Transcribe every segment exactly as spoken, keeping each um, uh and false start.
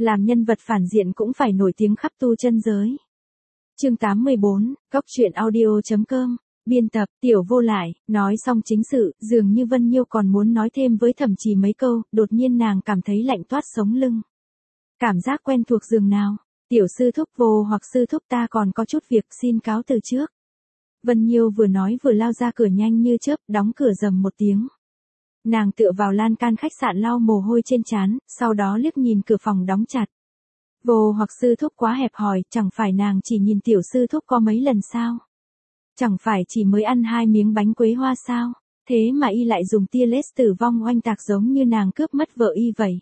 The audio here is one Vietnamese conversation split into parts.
Làm nhân vật phản diện cũng phải nổi tiếng khắp tu chân giới. Chương tám mươi bốn, Góc truyện audio chấm com, biên tập, Tiểu Vô Lại, nói xong chính sự, dường như Vân Nhiêu còn muốn nói thêm với Thẩm Trì mấy câu, đột nhiên nàng cảm thấy lạnh toát sống lưng. Cảm giác quen thuộc dường nào, tiểu sư thúc Vô hoặc sư thúc ta còn có chút việc xin cáo từ trước. Vân Nhiêu vừa nói vừa lao ra cửa nhanh như chớp, đóng cửa rầm một tiếng. Nàng tựa vào lan can khách sạn lau mồ hôi trên trán, sau đó liếc nhìn cửa phòng đóng chặt. Vô hoặc sư thúc quá hẹp hòi, chẳng phải nàng chỉ nhìn tiểu sư thúc có mấy lần sao? Chẳng phải chỉ mới ăn hai miếng bánh quế hoa sao? Thế mà y lại dùng tia laser tử vong oanh tạc giống như nàng cướp mất vợ y vậy.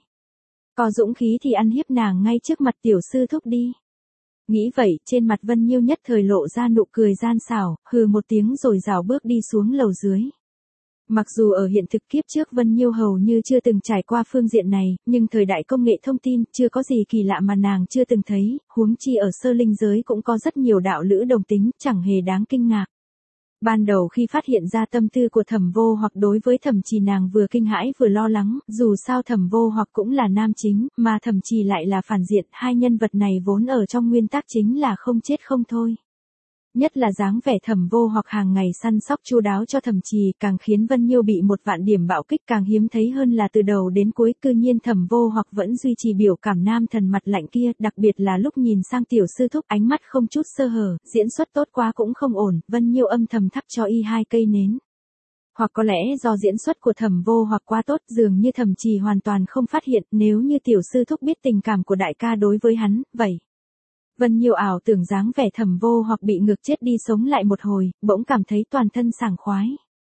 Có dũng khí thì ăn hiếp nàng ngay trước mặt tiểu sư thúc đi. Nghĩ vậy, trên mặt Vân Nhiêu nhất thời lộ ra nụ cười gian xảo, hừ một tiếng rồi rảo bước đi xuống lầu dưới. Mặc dù ở hiện thực kiếp trước Vân Nhiêu hầu như chưa từng trải qua phương diện này, nhưng thời đại công nghệ thông tin chưa có gì kỳ lạ mà nàng chưa từng thấy, huống chi ở sơ linh giới cũng có rất nhiều đạo lữ đồng tính, chẳng hề đáng kinh ngạc. Ban đầu khi phát hiện ra tâm tư của Thẩm Vô hoặc đối với Thẩm Trì nàng vừa kinh hãi vừa lo lắng, dù sao Thẩm Vô hoặc cũng là nam chính, mà Thẩm Trì lại là phản diện, hai nhân vật này vốn ở trong nguyên tắc chính là không chết không thôi. Nhất là dáng vẻ Thẩm Vô hoặc hàng ngày săn sóc chu đáo cho Thẩm Trì càng khiến Vân Nhiêu bị một vạn điểm bạo kích càng hiếm thấy hơn là từ đầu đến cuối cư nhiên Thẩm Vô hoặc vẫn duy trì biểu cảm nam thần mặt lạnh kia, đặc biệt là lúc nhìn sang tiểu sư thúc ánh mắt không chút sơ hở, diễn xuất tốt quá cũng không ổn, Vân Nhiêu âm thầm thắp cho y hai cây nến. Hoặc có lẽ do diễn xuất của Thẩm Vô hoặc quá tốt dường như Thẩm Trì hoàn toàn không phát hiện nếu như tiểu sư thúc biết tình cảm của đại ca đối với hắn, vậy. Vân Nhiêu ảo tưởng dáng vẻ Thẩm Vô hoặc bị ngược chết đi sống lại một hồi, bỗng cảm thấy toàn thân sảng khoái.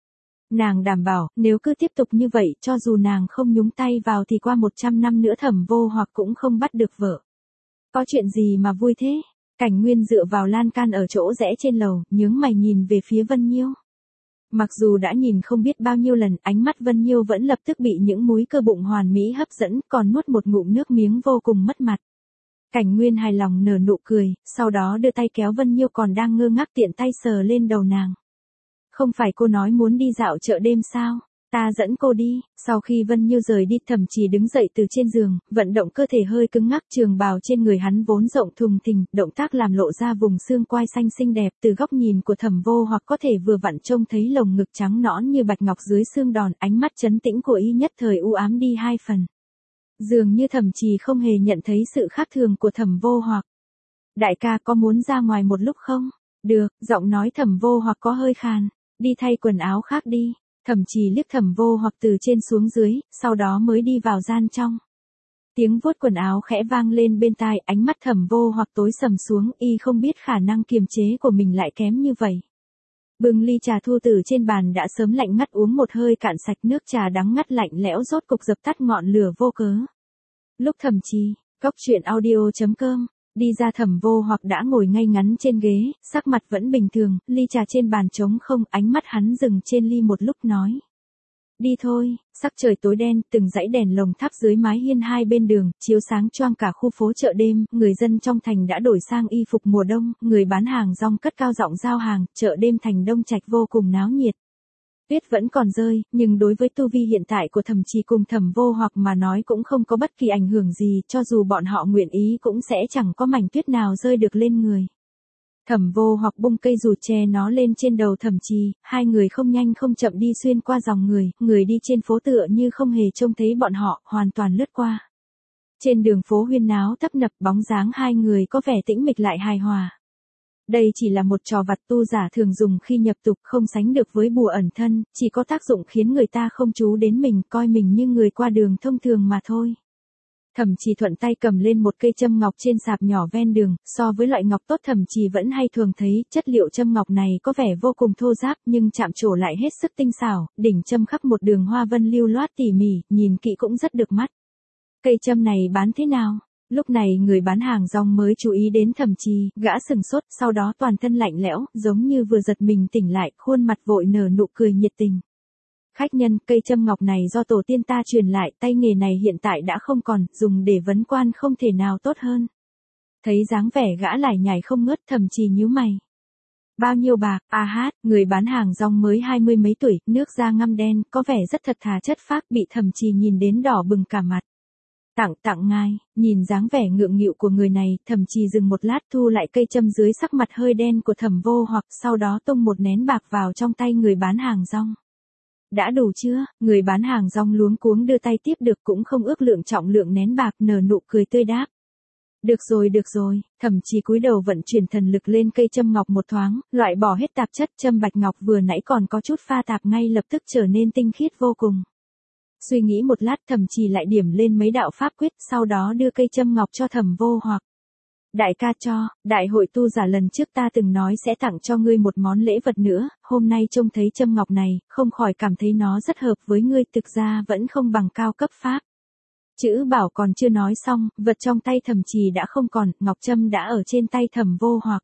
Nàng đảm bảo, nếu cứ tiếp tục như vậy, cho dù nàng không nhúng tay vào thì qua một trăm năm nữa Thẩm Vô hoặc cũng không bắt được vợ. Có chuyện gì mà vui thế? Cảnh Nguyên dựa vào lan can ở chỗ rẽ trên lầu, nhướng mày nhìn về phía Vân Nhiêu. Mặc dù đã nhìn không biết bao nhiêu lần, ánh mắt Vân Nhiêu vẫn lập tức bị những múi cơ bụng hoàn mỹ hấp dẫn, còn nuốt một ngụm nước miếng vô cùng mất mặt. Cảnh Nguyên hài lòng nở nụ cười, sau đó đưa tay kéo Vân Nhiêu còn đang ngơ ngác tiện tay sờ lên đầu nàng. Không phải cô nói muốn đi dạo chợ đêm sao? Ta dẫn cô đi. Sau khi Vân Nhiêu rời đi, Thẩm Trì đứng dậy từ trên giường, vận động cơ thể hơi cứng ngắc, trường bào trên người hắn vốn rộng thùng thình, động tác làm lộ ra vùng xương quai xanh xinh đẹp, từ góc nhìn của Thẩm Vô hoặc có thể vừa vặn trông thấy lồng ngực trắng nõn như bạch ngọc dưới xương đòn, ánh mắt trấn tĩnh của y nhất thời u ám đi hai phần. Dường như Thẩm Trì không hề nhận thấy sự khác thường của Thẩm Vô hoặc. Đại ca có muốn ra ngoài một lúc không? Được, giọng nói Thẩm Vô hoặc có hơi khàn. Đi thay quần áo khác đi. Thẩm Trì liếc Thẩm Vô hoặc từ trên xuống dưới, sau đó mới đi vào gian trong. Tiếng vuốt quần áo khẽ vang lên bên tai, ánh mắt Thẩm Vô hoặc tối sầm xuống, y không biết khả năng kiềm chế của mình lại kém như vậy. Bưng ly trà thu từ trên bàn đã sớm lạnh ngắt uống một hơi cạn sạch, nước trà đắng ngắt lạnh lẽo rốt cục dập tắt ngọn lửa vô cớ. Lúc Thẩm Trì, Góc truyện audio chấm com, đi ra Thẩm Vô hoặc đã ngồi ngay ngắn trên ghế, sắc mặt vẫn bình thường, ly trà trên bàn trống không, ánh mắt hắn dừng trên ly một lúc nói. Đi thôi, sắc trời tối đen, từng dãy đèn lồng thắp dưới mái hiên hai bên đường, chiếu sáng choang cả khu phố chợ đêm, người dân trong thành đã đổi sang y phục mùa đông, người bán hàng rong cất cao giọng giao hàng, chợ đêm thành Đông Trạch vô cùng náo nhiệt. Tuyết vẫn còn rơi, nhưng đối với tu vi hiện tại của Thẩm Trì cùng Thẩm Vô hoặc mà nói cũng không có bất kỳ ảnh hưởng gì, cho dù bọn họ nguyện ý cũng sẽ chẳng có mảnh tuyết nào rơi được lên người. Thẩm Vô hoặc bung cây dù che nó lên trên đầu Thẩm Trì, hai người không nhanh không chậm đi xuyên qua dòng người, người đi trên phố tựa như không hề trông thấy bọn họ, hoàn toàn lướt qua. Trên đường phố huyên náo tấp nập, bóng dáng hai người có vẻ tĩnh mịch lại hài hòa. Đây chỉ là một trò vặt tu giả thường dùng khi nhập tục, không sánh được với bùa ẩn thân, chỉ có tác dụng khiến người ta không chú đến mình, coi mình như người qua đường thông thường mà thôi. Thẩm Trì thuận tay cầm lên một cây châm ngọc trên sạp nhỏ ven đường, so với loại ngọc tốt Thẩm Trì vẫn hay thường thấy, chất liệu châm ngọc này có vẻ vô cùng thô ráp nhưng chạm trổ lại hết sức tinh xảo, đỉnh châm khắc một đường hoa vân lưu loát tỉ mỉ, nhìn kỹ cũng rất được mắt. Cây châm này bán thế nào? Lúc này người bán hàng rong mới chú ý đến Thẩm Trì, gã sừng sốt, sau đó toàn thân lạnh lẽo, giống như vừa giật mình tỉnh lại, khuôn mặt vội nở nụ cười nhiệt tình. Khách nhân, cây châm ngọc này do tổ tiên ta truyền lại, tay nghề này hiện tại đã không còn, dùng để vấn quan không thể nào tốt hơn. Thấy dáng vẻ gã lải nhải không ngớt, Thẩm Trì nhíu mày. Bao nhiêu bạc? A hát, người bán hàng rong mới hai mươi mấy tuổi, nước da ngăm đen, có vẻ rất thật thà chất phác, bị Thẩm Trì nhìn đến đỏ bừng cả mặt. Tặng tặng ngài, nhìn dáng vẻ ngượng nghịu của người này, Thẩm Trì dừng một lát thu lại cây châm dưới sắc mặt hơi đen của Thẩm Vô Hoặc, sau đó tung một nén bạc vào trong tay người bán hàng rong. Đã đủ chưa? Người bán hàng rong luống cuống đưa tay tiếp được, cũng không ước lượng trọng lượng nén bạc, nở nụ cười tươi đáp. Được rồi được rồi, Thẩm Trì cúi đầu vận chuyển thần lực lên cây châm ngọc một thoáng, loại bỏ hết tạp chất, châm bạch ngọc vừa nãy còn có chút pha tạp ngay lập tức trở nên tinh khiết vô cùng. Suy nghĩ một lát, Thẩm Trì lại điểm lên mấy đạo pháp quyết, sau đó đưa cây châm ngọc cho Thẩm Vô Hoặc. Đại ca cho, đại hội tu giả lần trước ta từng nói sẽ tặng cho ngươi một món lễ vật nữa, hôm nay trông thấy châm ngọc này, không khỏi cảm thấy nó rất hợp với ngươi, thực ra vẫn không bằng cao cấp pháp. Chữ bảo còn chưa nói xong, vật trong tay Thẩm Trì đã không còn, ngọc châm đã ở trên tay Thẩm Vô Hoặc.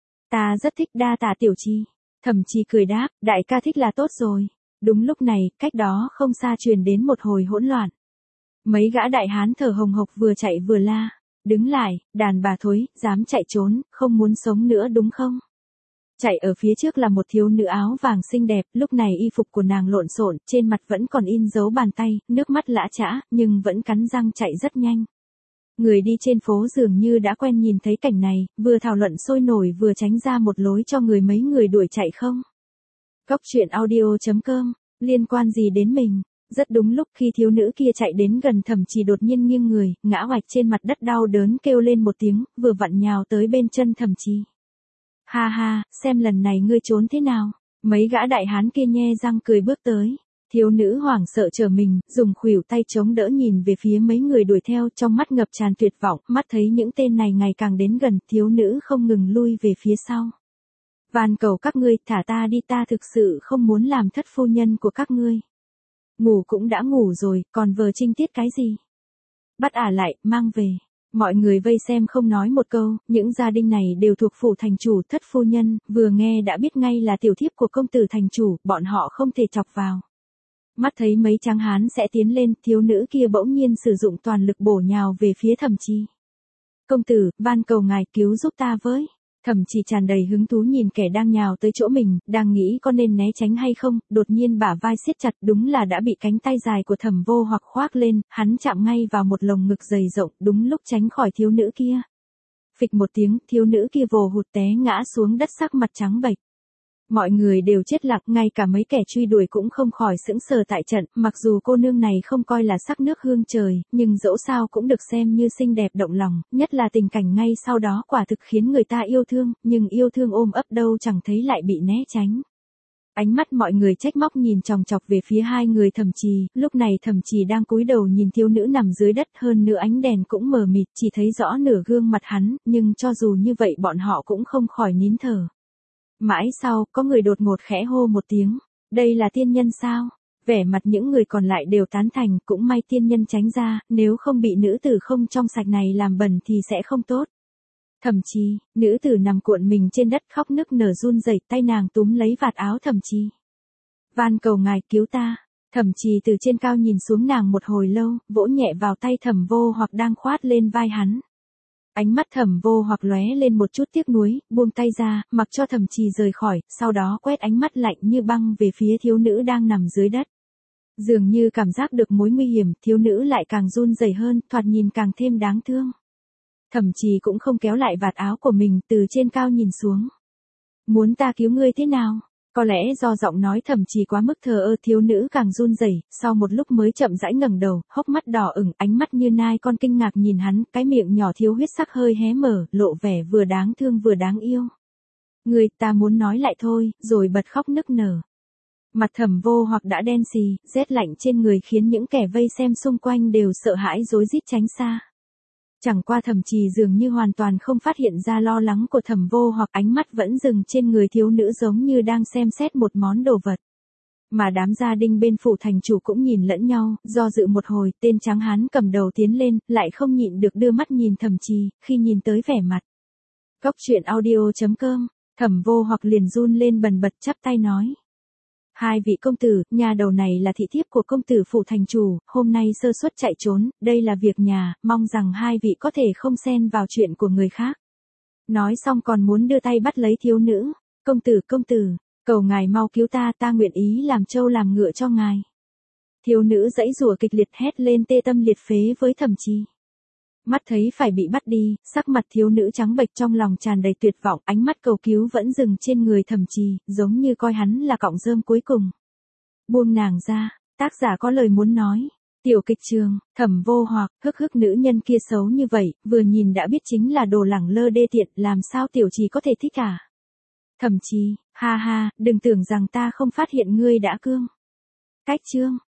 Ta rất thích, đa tạ tiểu Trì. Thẩm Trì cười đáp, đại ca thích là tốt rồi. Đúng lúc này, cách đó không xa truyền đến một hồi hỗn loạn. Mấy gã đại hán thở hồng hộc vừa chạy vừa la. Đứng lại, đàn bà thối, dám chạy trốn, không muốn sống nữa đúng không? Chạy ở phía trước là một thiếu nữ áo vàng xinh đẹp, lúc này y phục của nàng lộn xộn, trên mặt vẫn còn in dấu bàn tay, nước mắt lã chã, nhưng vẫn cắn răng chạy rất nhanh. Người đi trên phố dường như đã quen nhìn thấy cảnh này, vừa thảo luận sôi nổi vừa tránh ra một lối cho người mấy người đuổi chạy không. Góc truyện audio chấm com, liên quan gì đến mình? Rất đúng lúc khi thiếu nữ kia chạy đến gần Thẩm Trì đột nhiên nghiêng người, ngã oạch trên mặt đất đau đớn kêu lên một tiếng, vừa vặn nhào tới bên chân Thẩm Trì. Ha ha, xem lần này ngươi trốn thế nào? Mấy gã đại hán kia nhe răng cười bước tới. Thiếu nữ hoảng sợ trở mình, dùng khuỷu tay chống đỡ nhìn về phía mấy người đuổi theo, trong mắt ngập tràn tuyệt vọng, mắt thấy những tên này ngày càng đến gần, thiếu nữ không ngừng lui về phía sau. Van cầu các ngươi, thả ta đi, ta thực sự không muốn làm thất phu nhân của các ngươi. Ngủ cũng đã ngủ rồi, còn vờ trinh tiết cái gì? Bắt ả lại, mang về. Mọi người vây xem không nói một câu, những gia đình này đều thuộc phủ thành chủ, thất phu nhân, vừa nghe đã biết ngay là tiểu thiếp của công tử thành chủ, bọn họ không thể chọc vào. Mắt thấy mấy tráng hán sẽ tiến lên, thiếu nữ kia bỗng nhiên sử dụng toàn lực bổ nhào về phía Thẩm Trì. Công tử, van cầu ngài cứu giúp ta với. Thẩm Trì tràn đầy hứng thú nhìn kẻ đang nhào tới chỗ mình, đang nghĩ có nên né tránh hay không, đột nhiên bả vai siết chặt, đúng là đã bị cánh tay dài của Thẩm Vô Hoặc khoác lên, hắn chạm ngay vào một lồng ngực dày rộng, đúng lúc tránh khỏi thiếu nữ kia. Phịch một tiếng, thiếu nữ kia vồ hụt té ngã xuống đất, sắc mặt trắng bệch. Mọi người đều chết lặng, ngay cả mấy kẻ truy đuổi cũng không khỏi sững sờ tại trận, mặc dù cô nương này không coi là sắc nước hương trời, nhưng dẫu sao cũng được xem như xinh đẹp động lòng, nhất là tình cảnh ngay sau đó quả thực khiến người ta yêu thương, nhưng yêu thương ôm ấp đâu chẳng thấy lại bị né tránh. Ánh mắt mọi người trách móc nhìn chòng chọc về phía hai người Thẩm Trì, lúc này Thẩm Trì đang cúi đầu nhìn thiếu nữ nằm dưới đất, hơn nữa ánh đèn cũng mờ mịt, chỉ thấy rõ nửa gương mặt hắn, nhưng cho dù như vậy bọn họ cũng không khỏi nín thở. Mãi sau, có người đột ngột khẽ hô một tiếng, đây là tiên nhân sao? Vẻ mặt những người còn lại đều tán thành, cũng may tiên nhân tránh ra, nếu không bị nữ tử không trong sạch này làm bẩn thì sẽ không tốt. Thẩm Trì, nữ tử nằm cuộn mình trên đất khóc nức nở run rẩy, tay nàng túm lấy vạt áo Thẩm Trì. Van cầu ngài cứu ta. Thẩm Trì từ trên cao nhìn xuống nàng một hồi lâu, vỗ nhẹ vào tay Thẩm Vô Hoặc đang khoát lên vai hắn. Ánh mắt Thẩm Vô Hoặc lóe lên một chút tiếc nuối, buông tay ra, mặc cho Thẩm Trì rời khỏi, sau đó quét ánh mắt lạnh như băng về phía thiếu nữ đang nằm dưới đất. Dường như cảm giác được mối nguy hiểm, thiếu nữ lại càng run rẩy hơn, thoạt nhìn càng thêm đáng thương. Thẩm Trì cũng không kéo lại vạt áo của mình, từ trên cao nhìn xuống. Muốn ta cứu ngươi thế nào? Có lẽ do giọng nói Thẩm Trì quá mức thờ ơ, thiếu nữ càng run rẩy, sau một lúc mới chậm rãi ngẩng đầu, hốc mắt đỏ ửng, ánh mắt như nai con kinh ngạc nhìn hắn, cái miệng nhỏ thiếu huyết sắc hơi hé mở, lộ vẻ vừa đáng thương vừa đáng yêu. Người, ta muốn nói lại thôi, rồi bật khóc nức nở. Mặt Thẩm Vô Hoặc đã đen xì, rét lạnh trên người khiến những kẻ vây xem xung quanh đều sợ hãi rối rít tránh xa. Chẳng qua Thẩm Trì dường như hoàn toàn không phát hiện ra lo lắng của Thẩm Vô Hoặc, ánh mắt vẫn dừng trên người thiếu nữ giống như đang xem xét một món đồ vật. Mà đám gia đình bên phủ thành chủ cũng nhìn lẫn nhau, do dự một hồi, tên tráng hán cầm đầu tiến lên, lại không nhịn được đưa mắt nhìn Thẩm Trì, khi nhìn tới vẻ mặt. Góc truyện audio chấm com, Thẩm Vô Hoặc liền run lên bần bật chắp tay nói. Hai vị công tử, nhà đầu này là thị thiếp của công tử phủ thành chủ, hôm nay sơ suất chạy trốn, đây là việc nhà, mong rằng hai vị có thể không xen vào chuyện của người khác. Nói xong còn muốn đưa tay bắt lấy thiếu nữ. Công tử, công tử, cầu ngài mau cứu ta, ta nguyện ý làm trâu làm ngựa cho ngài. Thiếu nữ giãy giụa kịch liệt hét lên tê tâm liệt phế với Thẩm Trì. Mắt thấy phải bị bắt đi, sắc mặt thiếu nữ trắng bệch trong lòng tràn đầy tuyệt vọng, ánh mắt cầu cứu vẫn dừng trên người Thẩm Trì, giống như coi hắn là cọng rơm cuối cùng. Buông nàng ra, tác giả có lời muốn nói. Tiểu kịch trường, Thẩm Vô Hoặc, hức hức nữ nhân kia xấu như vậy, vừa nhìn đã biết chính là đồ lẳng lơ đê tiện, làm sao tiểu Trì có thể thích à? Thẩm Trì, ha ha, đừng tưởng rằng ta không phát hiện ngươi đã cương. Cách chương